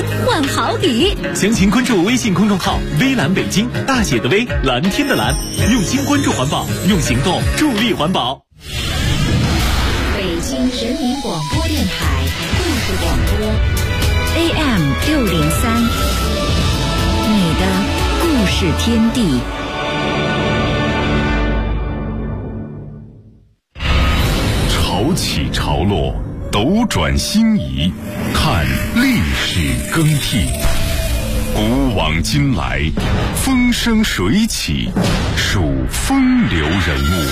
春换好礼。 详情关注微信公众号“微蓝北京”，大写的微，蓝天的蓝，用心关注环保，用行动助力环保。 北京人民广播电台故事广播 AM603，你的故事天地。 潮起潮落，斗转星移，看历史更替。古往今来，风生水起，数风流人物。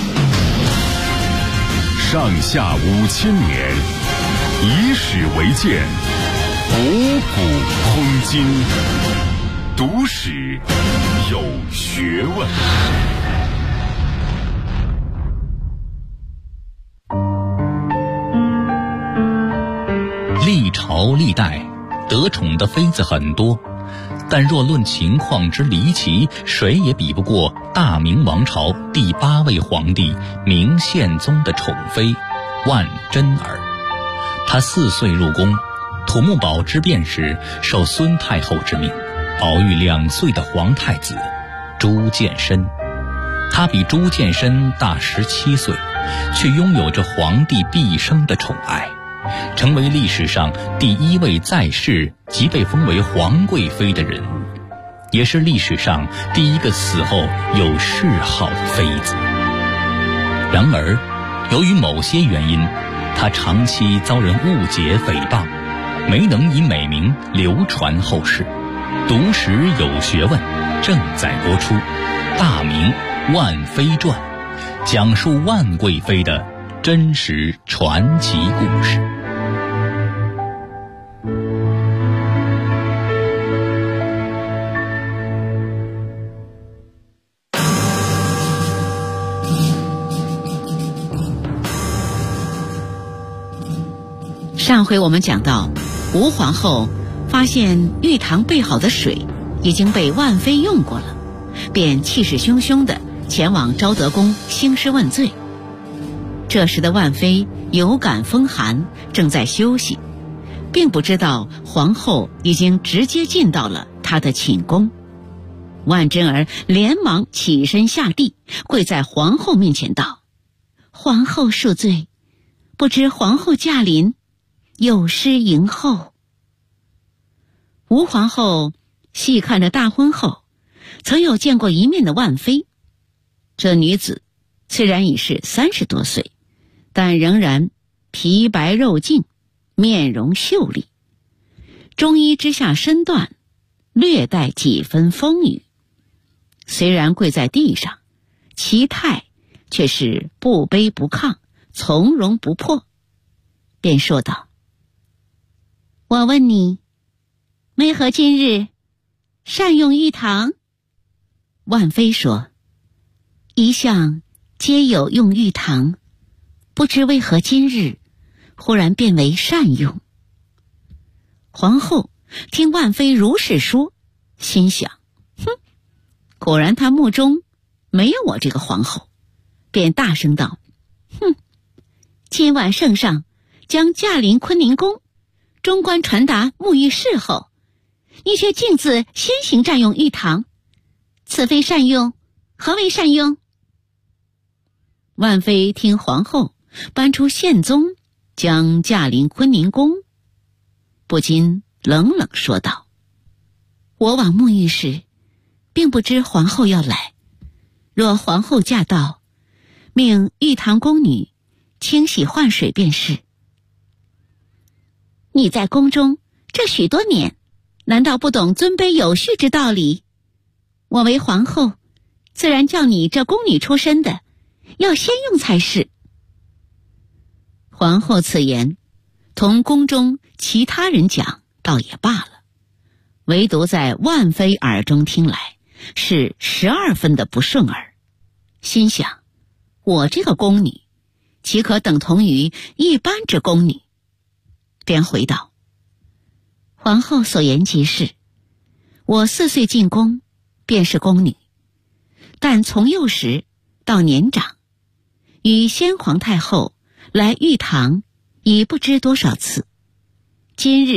上下5000年，以史为鉴，博古通今，读史有学问。 历朝历代得宠的妃子很多，但若论情况之离奇，谁也比不过大明王朝第8位皇帝明宪宗的宠妃万贞儿。她4岁入宫，土木堡之变时受孙太后之命，保育2岁的皇太子朱见深。她比朱见深大17岁，却拥有着皇帝毕生的宠爱，成为历史上第1位在世即被封为皇贵妃的人物，也是历史上第1个死后有谥号的妃子。然而，由于某些原因，她长期遭人误解诽谤，没能以美名流传后世。读史有学问正在播出《大明万妃传》，讲述万贵妃的真实传奇故事。 上回我们讲到，吴皇后发现玉堂备好的水已经被万妃用过了，便气势汹汹地前往昭德宫兴师问罪。这时的万妃有感风寒，正在休息，并不知道皇后已经直接进到了她的寝宫。万贞儿连忙起身下地，跪在皇后面前道：“皇后恕罪，不知皇后驾临，有失迎候。”吴皇后细看着大婚后曾有见过一面的万妃，这女子虽然已是30多岁，但仍然皮白肉净，面容秀丽，中衣之下身段略带几分丰腴。虽然跪在地上，其态却是不卑不亢，从容不迫，便说道：“我问你，为何今日善用玉堂？”万妃说：“一向皆有用玉堂，不知为何今日忽然变为善用。”皇后听万妃如是说，心想：果然她目中没有我这个皇后，便大声道：“今晚圣上将驾临坤宁宫，中官传达沐浴事后，你却径自先行占用玉堂，此非善用，何为善用？”万妃听皇后搬出宪宗将驾临坤宁宫，不禁冷冷说道：“我往沐浴时，并不知皇后要来，若皇后驾到，命玉堂宫女清洗换水便是。你在宫中这许多年，难道不懂尊卑有序之道理？我为皇后，自然叫你这宫女出身的要先用才是。”皇后此言同宫中其他人讲倒也罢了，唯独在万妃耳中听来是12分的不顺耳，心想：我这个宫女岂可等同于一般之宫女？便回道：“皇后所言极是，我4岁进宫便是宫女，但从幼时到年长，与先皇太后来玉堂已不知多少次，今日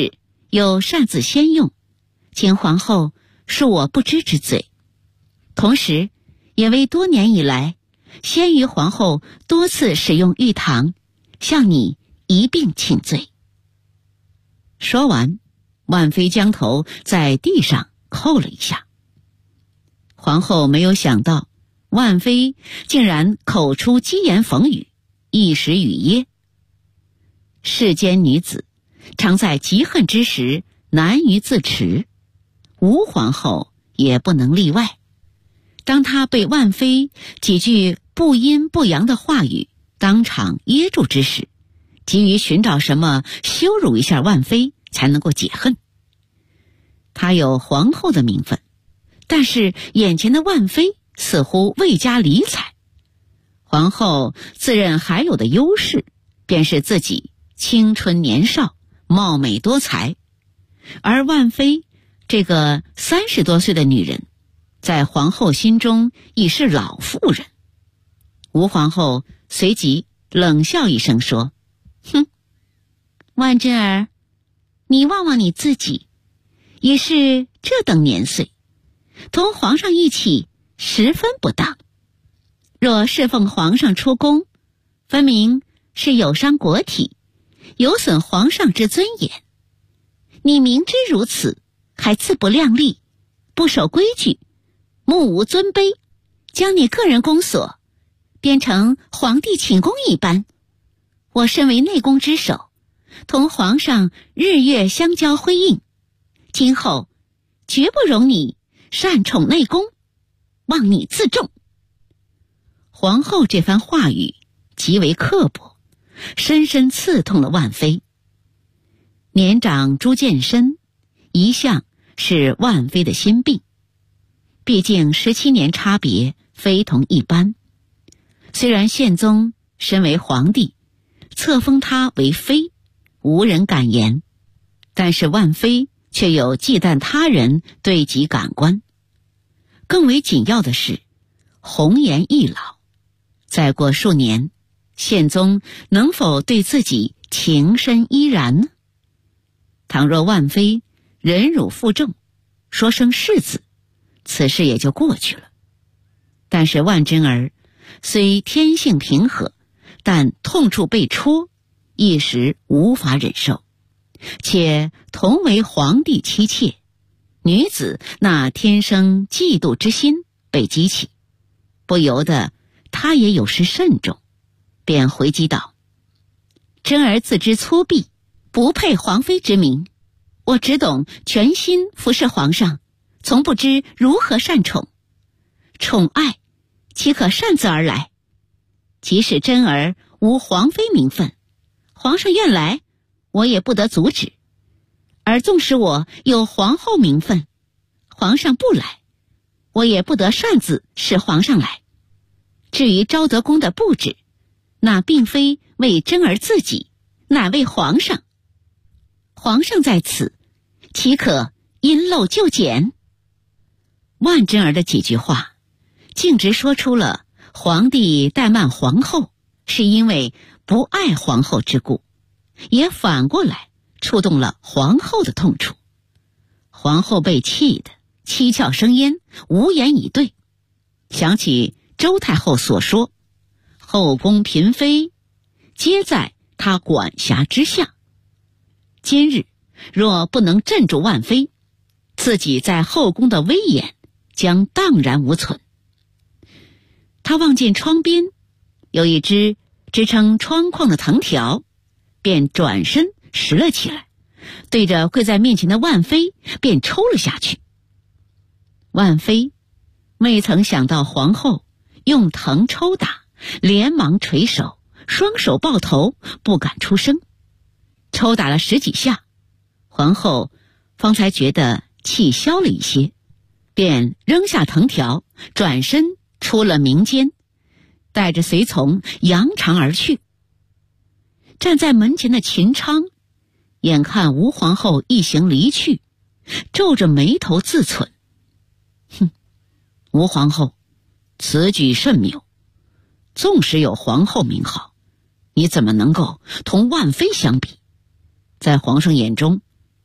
有擅自先用，请皇后恕我不知之罪。同时也为多年以来先于皇后多次使用玉堂，向你一并请罪。说完，万妃将头在地上叩了一下。皇后没有想到万妃竟然口出讥言讽语，一时语噎。世间女子常在极恨之时难于自持，吴皇后也不能例外。当她被万妃几句不阴不阳的话语当场噎住之时，急于寻找什么羞辱一下万妃才能够解恨。她有皇后的名分，但是眼前的万妃似乎未加理睬。皇后自认还有的优势，便是自己青春年少，貌美多才，而万妃这个30多岁的女人，在皇后心中已是老妇人。吴皇后随即冷笑一声说：哼，万贞儿，你望望你自己，也是这等年岁，同皇上一起十分不当。若侍奉皇上出宫，分明是有伤国体，有损皇上之尊严。你明知如此，还自不量力，不守规矩，目无尊卑，将你个人宫所变成皇帝寝宫一般。我身为内宫之首，同皇上日月相交辉映，今后绝不容你擅宠内宫，望你自重。皇后这番话语极为刻薄，深深刺痛了万妃。年长朱见深一向是万妃的心病，毕竟17年差别非同一般。虽然宪宗身为皇帝，册封他为妃，无人敢言，但是万妃却有忌惮他人对己感官。更为紧要的是，红颜易老，再过数年，宪宗能否对自己情深依然呢？倘若万妃忍辱负重，说声是字，此事也就过去了。但是万贞儿虽天性平和，但痛处被戳，一时无法忍受，且同为皇帝妻妾，女子那天生嫉妒之心被激起，不由得她也有失慎重，便回击道：贞儿自知粗鄙，不配皇妃之名，我只懂全心服侍皇上，从不知如何善宠。宠爱岂可擅自而来？即使贞儿无皇妃名分，皇上愿来，我也不得阻止；而纵使我有皇后名分，皇上不来，我也不得擅自使皇上来。至于昭德宫的布置，那并非为贞儿自己，乃为皇上。皇上在此，岂可因漏就简？万贞儿的几句话，径直说出了皇帝怠慢皇后是因为不爱皇后之故，也反过来触动了皇后的痛处。皇后被气得七窍生烟，无言以对。想起周太后所说，后宫嫔妃皆在她管辖之下，今日若不能镇住万妃，自己在后宫的威严将荡然无存。他望见窗边有一只支撑窗框的藤条，便转身拾了起来，对着跪在面前的万妃便抽了下去。万妃未曾想到皇后用藤抽打，连忙垂手，双手抱头，不敢出声。抽打了10几下，皇后方才觉得气消了一些，便扔下藤条，转身出了明间，带着随从扬长而去。站在门前的秦昌眼看吴皇后一行离去，皱着眉头自忖：哼，吴皇后此举甚谬，纵使有皇后名号，你怎么能够同万妃相比？在皇上眼中，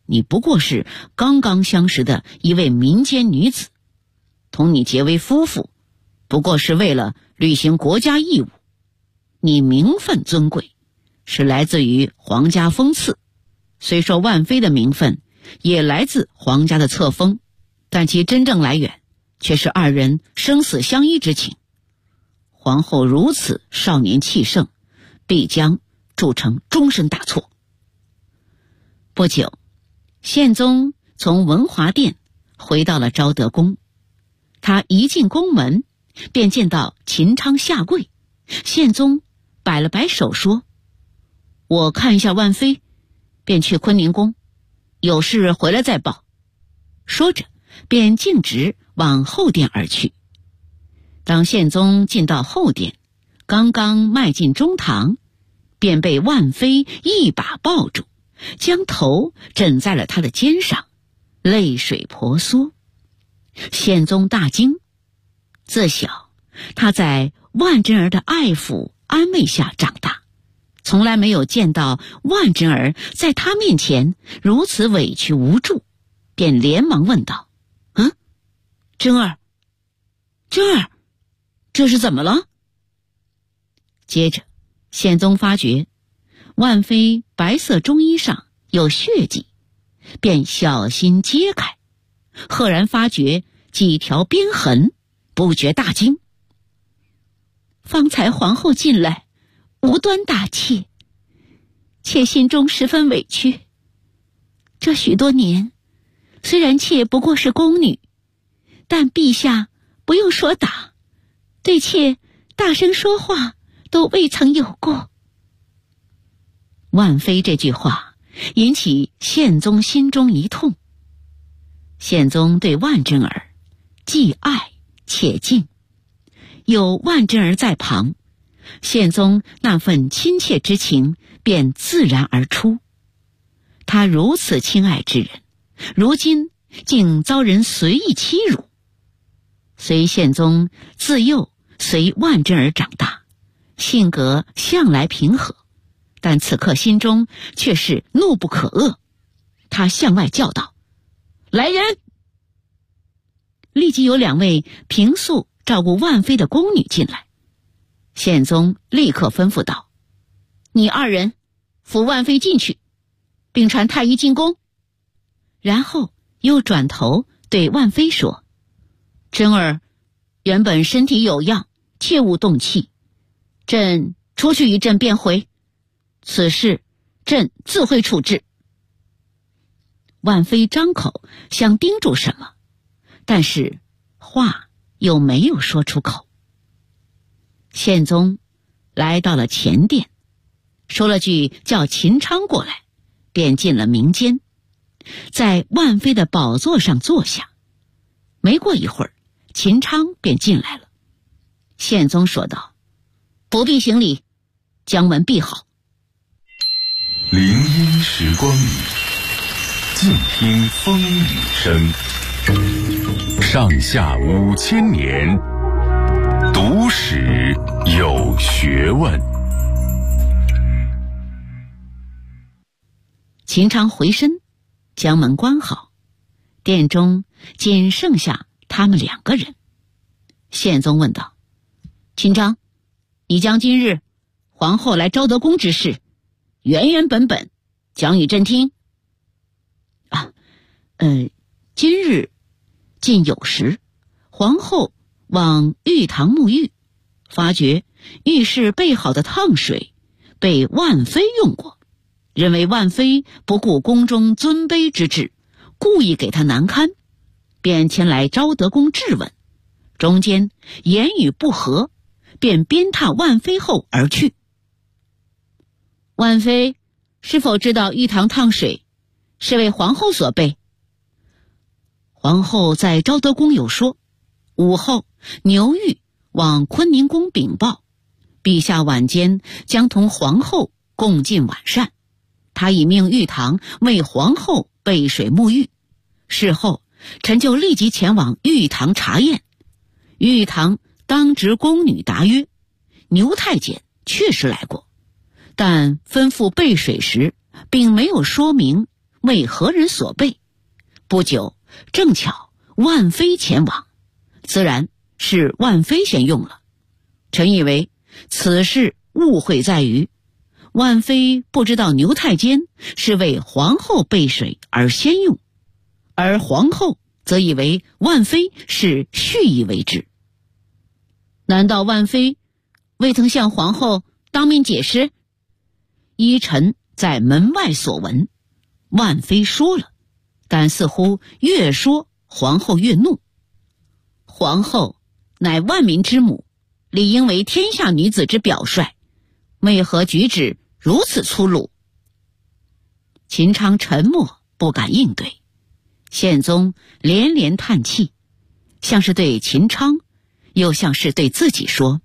你不过是刚刚相识的一位民间女子，同你结为夫妇，不过是为了履行国家义务。你名分尊贵，是来自于皇家封赐，虽说万妃的名分也来自皇家的册封，但其真正来源却是二人生死相依之情。皇后如此少年气盛，必将铸成终身大错。不久，宪宗从文华殿回到了昭德宫，他一进宫门便见到秦昌下跪。宪宗摆了摆手说：“我看一下万妃，便去坤宁宫，有事回来再报。”说着便径直往后殿而去。当宪宗进到后殿，刚刚迈进中堂，便被万妃一把抱住，将头枕在了他的肩上，泪水婆娑。宪宗大惊，自小他在万贞儿的爱抚安慰下长大，从来没有见到万贞儿在他面前如此委屈无助，便连忙问道：“贞儿，这是怎么了？”接着宪宗发觉万妃白色中衣上有血迹，便小心揭开，赫然发觉几条鞭痕，不觉大惊。方才皇后进来，无端打妾，妾心中十分委屈。这许多年，虽然妾不过是宫女，但陛下不用说打，对妾大声说话都未曾有过。万妃这句话引起宪宗心中一痛。宪宗对万贞儿既爱且敬，有万贞儿在旁，宪宗那份亲切之情便自然而出。他如此亲爱之人，如今竟遭人随意欺辱。虽宪宗自幼随万贞儿长大，性格向来平和，但此刻心中却是怒不可遏。他向外叫道：“来人！”立即有2位平素照顾万妃的宫女进来。宪宗立刻吩咐道：“你2人扶万妃进去，并传太医进宫。”然后又转头对万妃说：“贞儿原本身体有恙，切勿动气，朕出去一阵便回，此事朕自会处置。”万妃张口想叮嘱什么，但是话又没有说出口。宪宗来到了前殿，说了句叫秦昌过来，便进了明间，在万妃的宝座上坐下。没过一会儿，秦昌便进来了。宪宗说道：“不必行礼，将门闭好。” 林荫时光里，静听风雨声。上下5000年，读史有学问。 秦昌回身将门关好，殿中仅剩下他们2个人。宪宗问道：“秦昌，你将今日皇后来昭德宫之事原本讲与朕听。”今日近酉时，皇后往浴堂沐浴，发觉浴室备好的烫水被万妃用过，认为万妃不顾宫中尊卑之制，故意给她难堪，便前来昭德宫质问，中间言语不合，便鞭挞万妃后而去。万妃是否知道浴堂烫水是为皇后所备？皇后在昭德宫有说，午后牛玉往坤宁宫禀报，陛下晚间将同皇后共进晚膳，他已命玉堂为皇后备水沐浴。事后臣就立即前往玉堂查验，玉堂当值宫女答曰，牛太监确实来过，但吩咐备水时并没有说明为何人所备，不久正巧万妃前往，自然是万妃先用了。臣以为此事误会在于万妃不知道牛太监是为皇后备水而先用，而皇后则以为万妃是蓄意为之。难道万妃未曾向皇后当面解释？依臣在门外所闻，万妃说了，但似乎越说皇后越怒。皇后乃万民之母，理应为天下女子之表率，为何举止如此粗鲁？秦昌沉默不敢应对，宪宗连连叹气，像是对秦昌，又像是对自己说：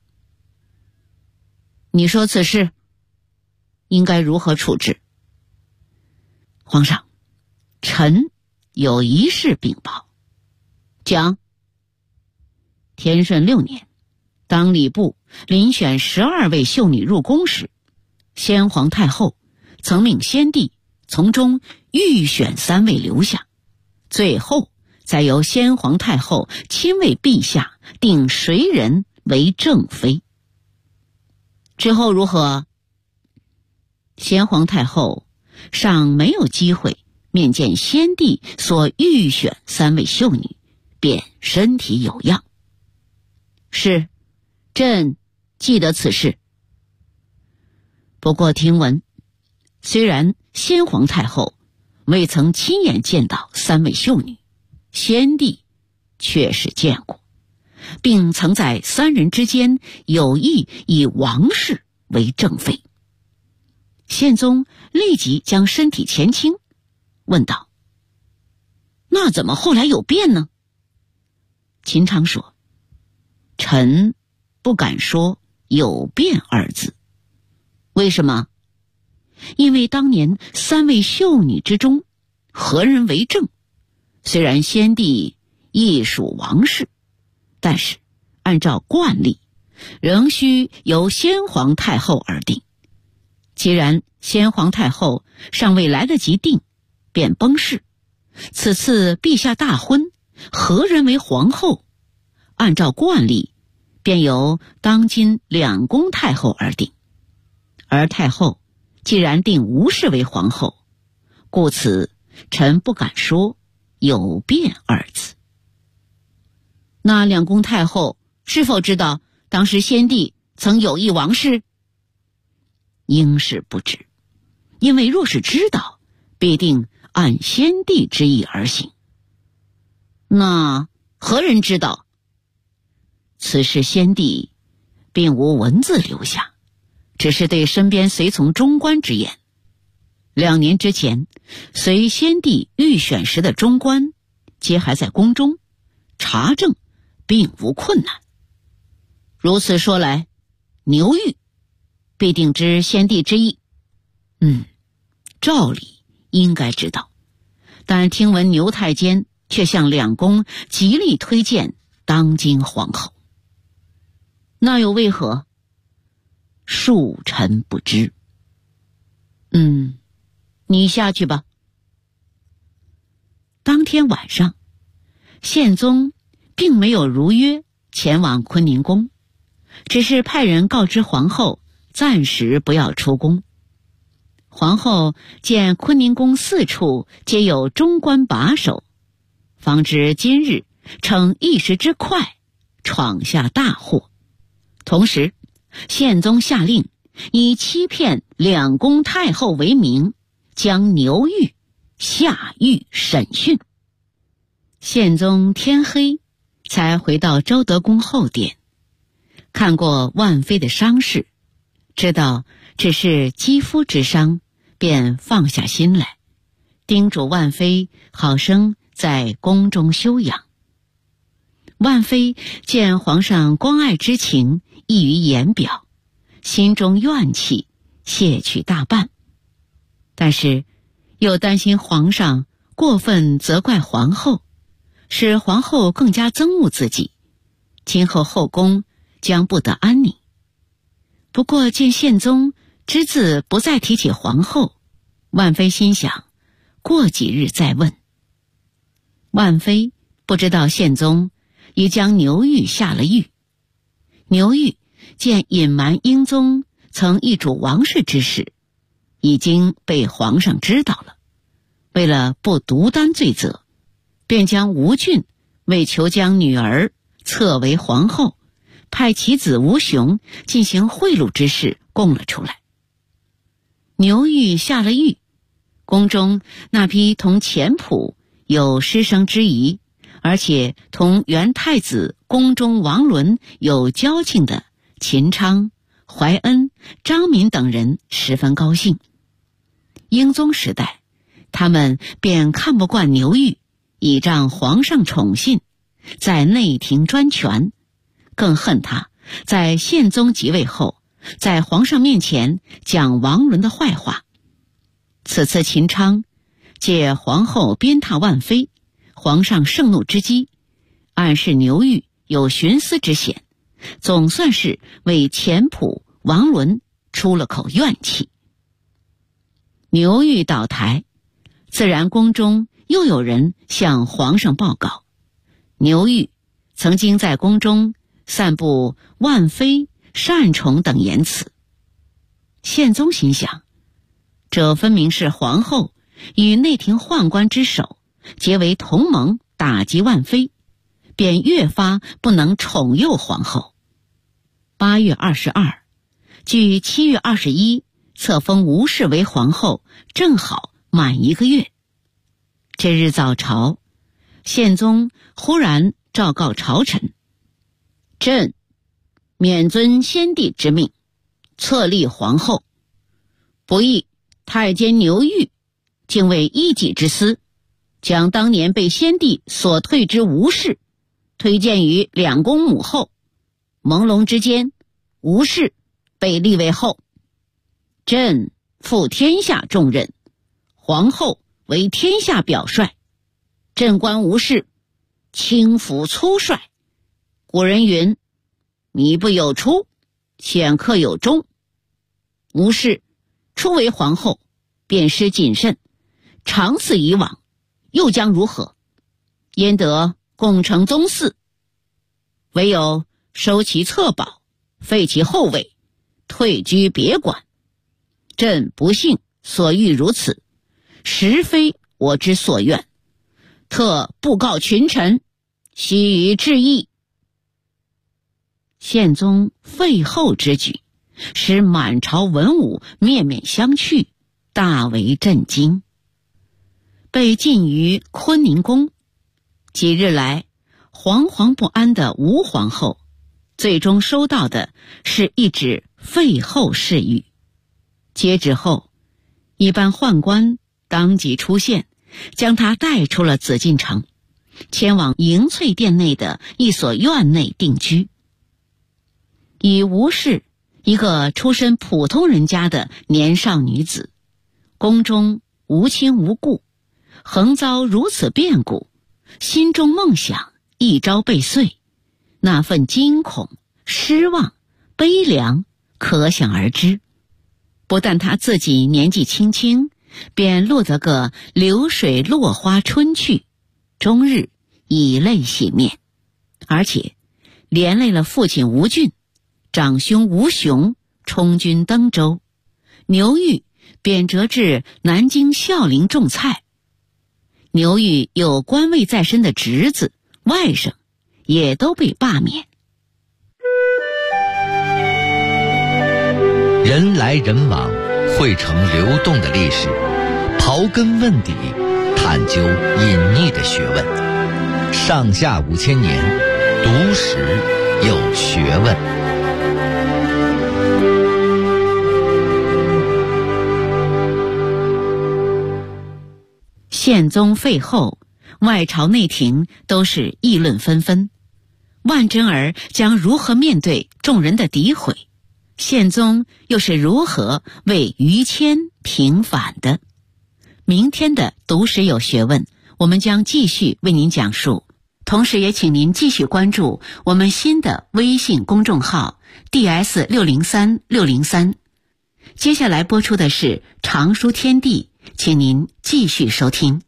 你说此事应该如何处置？皇上，臣有一事禀报。讲。天顺6年，当礼部遴选12位秀女入宫时，先皇太后曾命先帝从中预选3位留下，最后再由先皇太后亲为陛下定谁人为正妃。之后如何？先皇太后尚没有机会面见先帝所预选3位秀女，便身体有恙。是，朕记得此事。不过听闻，虽然先皇太后未曾亲眼见到3位秀女，先帝确实见过，并曾在3人之间有意以王氏为正妃。宪宗立即将身体前倾，问道：那怎么后来有变呢？秦昌说：臣不敢说有变2字。为什么？因为当年3位秀女之中，何人为正？虽然先帝亦属王室，但是按照惯例，仍需由先皇太后而定。既然先皇太后尚未来得及定，便崩逝，此次陛下大婚，何人为皇后？按照惯例，便由当今2宫太后而定。而太后既然定吴氏为皇后，故此臣不敢说有变2字。那2宫太后是否知道当时先帝曾有意王氏？应是不知，因为若是知道，必定按先帝之意而行。那何人知道？此事先帝并无文字留下，只是对身边随从中官之言。2年之前，随先帝预选时的中官，皆还在宫中，查证并无困难。如此说来，牛玉必定知先帝之意。照理应该知道，但听闻牛太监却向2宫极力推荐当今皇后，那又为何？恕臣不知。你下去吧。当天晚上，宪宗并没有如约前往坤宁宫，只是派人告知皇后暂时不要出宫。皇后见坤宁宫4处皆有中官把守，方知今日逞一时之快，闯下大祸。同时，宪宗下令以欺骗2宫太后为名，将牛玉下狱审讯。宪宗天黑才回到周德宫后殿，看过万妃的伤势，知道只是肌肤之伤，便放下心来，叮嘱万妃好生在宫中休养。万妃见皇上关爱之情溢于言表，心中怨气泄去大半，但是又担心皇上过分责怪皇后，使皇后更加憎恶自己，今后后宫将不得安宁。不过见宪宗只字不再提起皇后，万妃心想， 过几日再问。万妃不知道宪宗已将牛玉下了狱。牛玉见隐瞒英宗曾一主王室之事已经被皇上知道了，为了不独担罪责，便将吴郡为求将女儿册为皇后，派其子吴雄进行贿赂之事供了出来。牛玉下了狱，宫中那批同钱溥有师生之谊，而且同元太子宫中王伦有交情的秦昌、怀恩、张敏等人十分高兴。英宗时代，他们便看不惯牛玉倚仗皇上宠信，在内廷专权，更恨他在宪宗即位后在皇上面前讲王伦的坏话。此次秦昌借皇后鞭挞万妃，皇上盛怒之机，暗示牛玉有徇私之嫌，总算是为钱溥、王伦出了口怨气。牛玉倒台，自然宫中又有人向皇上报告，牛玉曾经在宫中散布万妃、擅宠等言辞。宪宗心想，这分明是皇后与内廷宦官之首结为同盟，打击万妃，便越发不能宠诱皇后。8月22，距7月21册封吴氏为皇后正好满1个月。这日早朝，宪宗忽然昭告朝臣，朕免遵先帝之命，册立皇后。不义太监牛玉竟为一己之私，将当年被先帝所退之吴氏推荐于两宫母后，朦胧之间，吴氏被立为后。朕负天下重任，皇后为天下表率，朕观吴氏轻浮粗率。古人云，靡不有初，显克有终。吴氏初为皇后，便失谨慎，长此以往，又将如何？焉得共成宗嗣？唯有收其册宝，废其后位，退居别馆。朕不幸所欲如此，实非我之所愿，特布告群臣，悉予致意。宪宗废后之举，使满朝文武面面相觑，大为震惊。被禁于坤宁宫，几日来惶惶不安的吴皇后，最终收到的是一纸废后誓谕。接旨后，一班宦官当即出现，将她带出了紫禁城，前往迎翠殿内的一所院内定居。以吴氏一个出身普通人家的年少女子，宫中无亲无故，横遭如此变故，心中梦想一朝被碎，那份惊恐、失望、悲凉可想而知。不但她自己年纪轻轻，便落得个流水落花春去，终日以泪洗面，而且连累了父亲吴郡、长兄吴雄充军登州，牛玉贬谪至南京孝陵种菜。牛玉有官位在身的侄子、外甥也都被罢免。 人来人往，汇成流动的历史，刨根问底，探究隐匿的学问。上下5000年，读史有学问。 宪宗废后，外朝内廷都是议论纷纷，万贞儿将如何面对众人的诋毁？宪宗又是如何为于谦平反的？明天的读史有学问，我们将继续为您讲述，同时也请您继续关注我们新的微信公众号 DS603603。接下来播出的是《常书天地》 请您继续收听。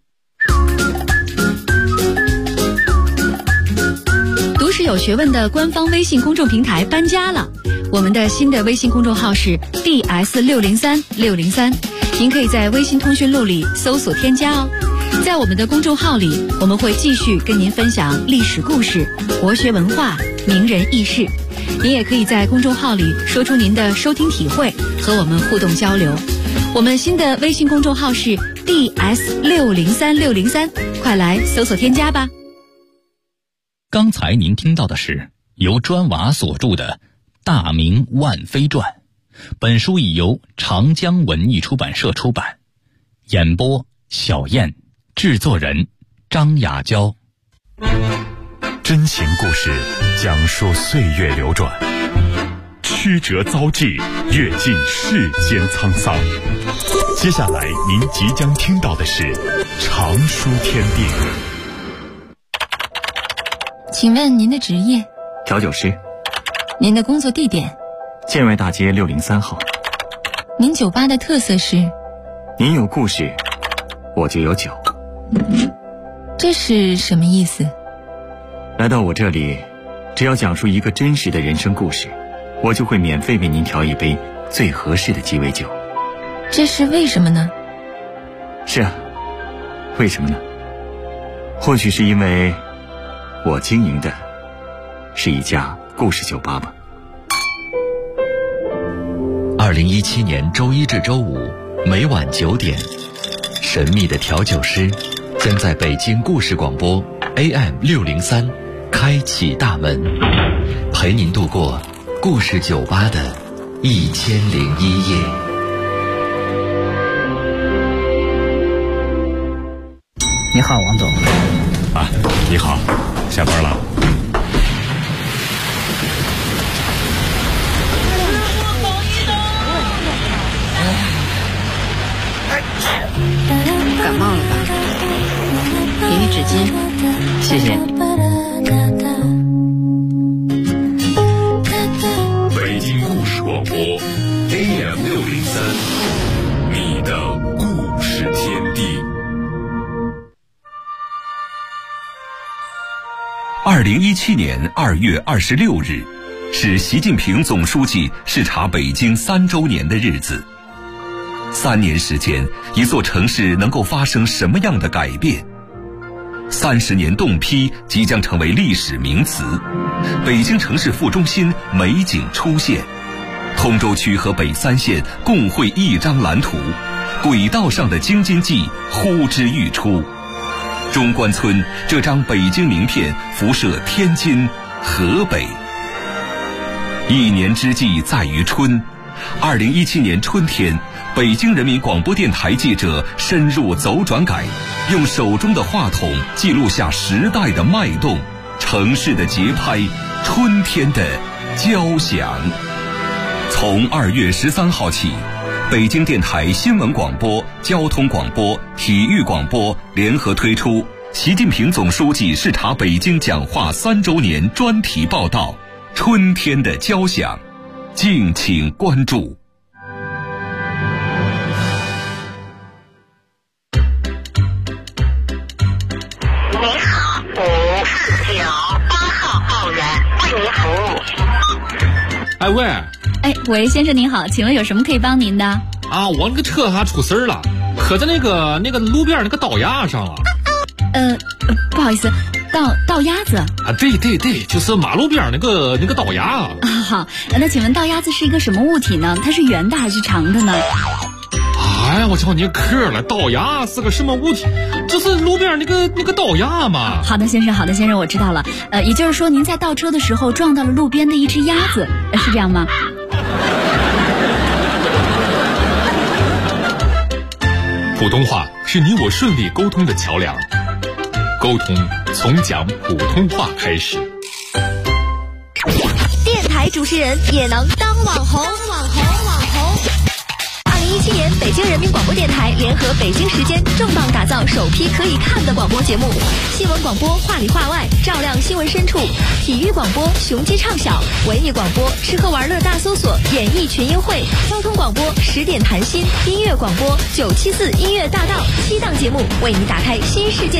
读史有学问的官方微信公众平台搬家了，我们的新的微信公众号是 DS603603，您可以在微信通讯录里搜索添加哦。在我们的公众号里，我们会继续跟您分享历史故事、国学文化、名人轶事。您也可以在公众号里说出您的收听体会，和我们互动交流。我们新的微信公众号是 DS603603，快来搜索添加吧。 刚才您听到的是由砖瓦所著的《大明万妃传》，本书已由长江文艺出版社出版。演播小燕，制作人张雅娇。 真情故事讲述岁月流转，曲折遭际，阅尽世间沧桑。接下来您即将听到的是常书天地。 请问您的职业？ 调酒师。 您的工作地点？ 建外大街603号。 您酒吧的特色是？ 您有故事，我就有酒。 这是什么意思？ 来到我这里，只要讲述一个真实的人生故事，我就会免费为您调一杯最合适的鸡尾酒。 这是为什么呢？ 是啊，为什么呢？或许是因为我经营的是一家故事酒吧吧。 2017年周一至周五每晚9点，神秘的调酒师将在北京故事广播 AM603开启大门，陪您度过故事酒吧的1001夜。 你好，王总。 啊，你好，下班了。 感冒了吧？给你纸巾。 谢谢。 北京故事广播 AM603，你的故事天地。2017年2月26日，是习近平总书记视察北京3周年的日子。3年时间，一座城市能够发生什么样的改变？30年冻批即将成为历史名词，北京城市副中心美景出现，通州区和北3县共绘一张蓝图，轨道上的京津冀呼之欲出。中关村这张北京名片辐射天津、河北。一年之计在于春，2017年春天，北京人民广播电台记者深入走转改，用手中的话筒记录下时代的脉动、城市的节拍、春天的交响。从2月13号起，北京电台新闻广播、交通广播、体育广播联合推出习近平总书记视察北京讲话3周年专题报道《春天的交响》，敬请关注。 您好，549，8号报员为您服务。 哎喂， 喂，先生您好，请问有什么可以帮您的？ 啊，我那个车还出事儿了，磕在那个路边那个道牙上了。 不好意思，道鸭子啊，对，就是马路边那个道牙啊。 好，那请问道鸭子是一个什么物体呢？它是圆的还是长的呢？ 哎，我瞧你磕了，道牙是个什么物体？就是路边那个道牙嘛。 好的，先生，我知道了。也就是说您在倒车的时候撞到了路边的一只鸭子，是这样吗？ 普通话是你我顺利沟通的桥梁，沟通从讲普通话开始。 电台主持人也能当网红。 2017年，北京人民广播电台联合北京时间重磅打造首批可以看的广播节目：新闻广播话里话外，照亮新闻深处；体育广播雄鸡唱晓；文艺广播吃喝玩乐大搜索，演艺群英会；交通广播10点谈心；音乐广播974音乐大道，7档节目为你打开新世界的